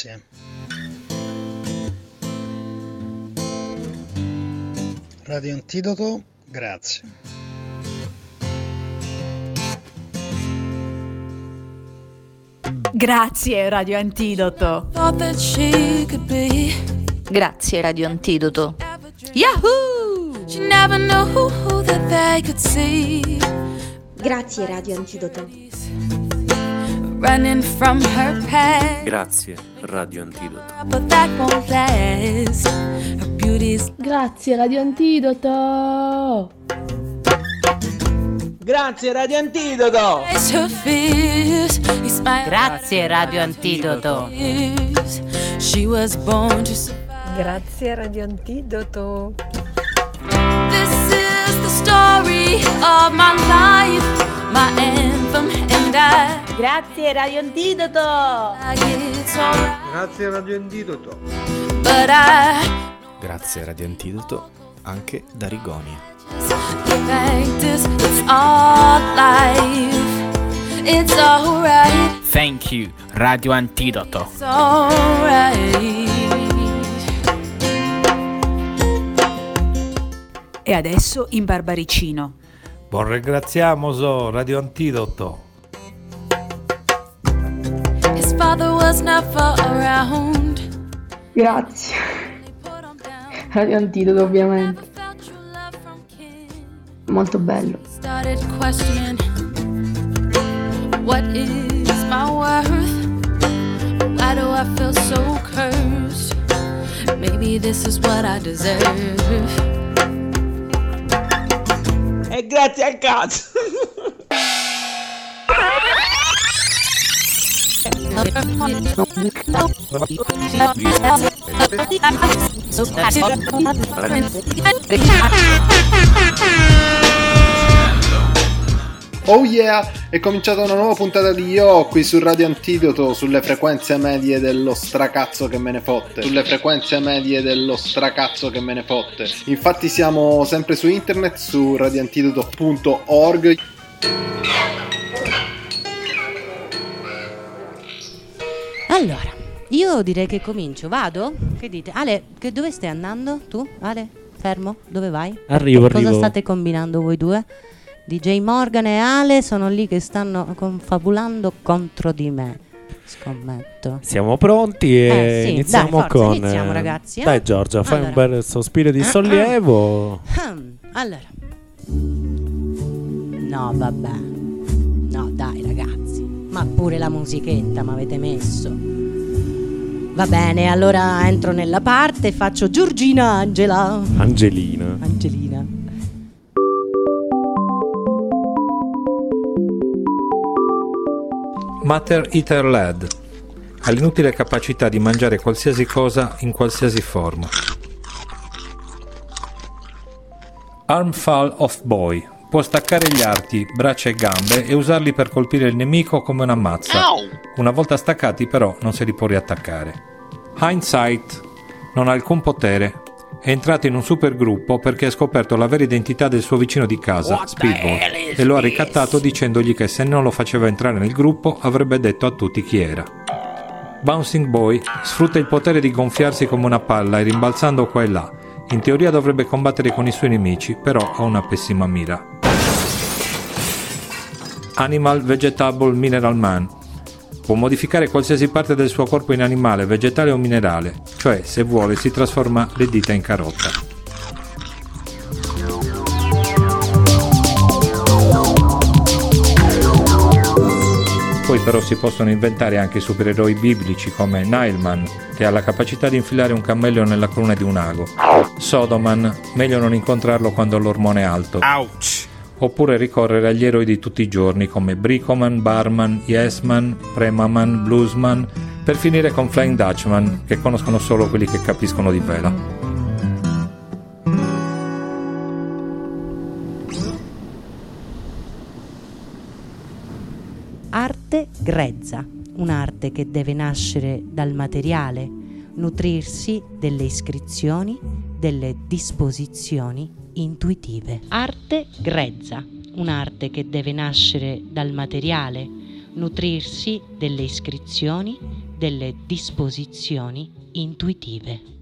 grazie. Radio Antidoto, grazie. Grazie Radio Antidoto. Grazie Radio Antidoto. Yahoo! Grazie Radio Antidoto. Grazie Radio Antidoto. Grazie Radio Antidoto. Grazie Radio Antidoto. Grazie Radio Antidoto. Grazie Radio Antidoto. This is the story of my life, my anthem and I. Grazie Radio Antidoto. Grazie Radio Antidoto. Grazie Radio Antidoto anche da Rigonia. The fact is, it's all life. It's alright. Thank you, Radio Antidoto. It's alright. E adesso in Barbaricino. Buon ringraziamo Radio Antidoto. His father was never around. Grazie Radio Antidoto, ovviamente. Molto bello. Started questioning what is my worth? Why do I feel so cursed? Maybe this is what I deserve. E grazie al cazzo. Oh yeah, è cominciata una nuova puntata di Yo qui su Radio Antidoto, sulle frequenze medie dello stracazzo che me ne fotte. Infatti siamo sempre su internet, su radioantidoto.org. Allora, io direi che comincio, vado? Che dite? Ale, dove stai andando tu? Ale, fermo, dove vai? Arrivo. Cosa state combinando voi due? DJ Morgan e Ale sono lì che stanno confabulando contro di me, scommetto. Siamo pronti e sì, iniziamo dai, forza, con... iniziamo ragazzi. Dai Giorgia, fai allora. un bel sospiro di sollievo. Allora. No, vabbè. No, dai ragazzi. Ma pure la musichetta mi avete messo. Va bene, allora entro nella parte e faccio Giorgina Angelina. Matter Eater Lad ha l'inutile capacità di mangiare qualsiasi cosa in qualsiasi forma. Armful of Boy può staccare gli arti, braccia e gambe e usarli per colpire il nemico come una mazza. Una volta staccati però non se li può riattaccare. Hindsight non ha alcun potere. È entrato in un supergruppo perché ha scoperto la vera identità del suo vicino di casa, Speedball, e lo ha ricattato dicendogli che se non lo faceva entrare nel gruppo avrebbe detto a tutti chi era. Bouncing Boy sfrutta il potere di gonfiarsi come una palla e rimbalzando qua e là. In teoria dovrebbe combattere con i suoi nemici, però ha una pessima mira. Animal Vegetable Mineral Man può modificare qualsiasi parte del suo corpo in animale, vegetale o minerale, cioè se vuole si trasforma le dita in carota. Poi però si possono inventare anche supereroi biblici come Nileman, che ha la capacità di infilare un cammello nella cruna di un ago. Sodoman, meglio non incontrarlo quando l'ormone è alto. Ouch! Oppure ricorrere agli eroi di tutti i giorni come Bricoman, Barman, Yesman, Premaman, Bluesman, per finire con Flying Dutchman, che conoscono solo quelli che capiscono di vela. Arte grezza, un'arte che deve nascere dal materiale, nutrirsi delle iscrizioni, delle disposizioni intuitive. Arte grezza, un'arte che deve nascere dal materiale, nutrirsi delle iscrizioni, delle disposizioni intuitive.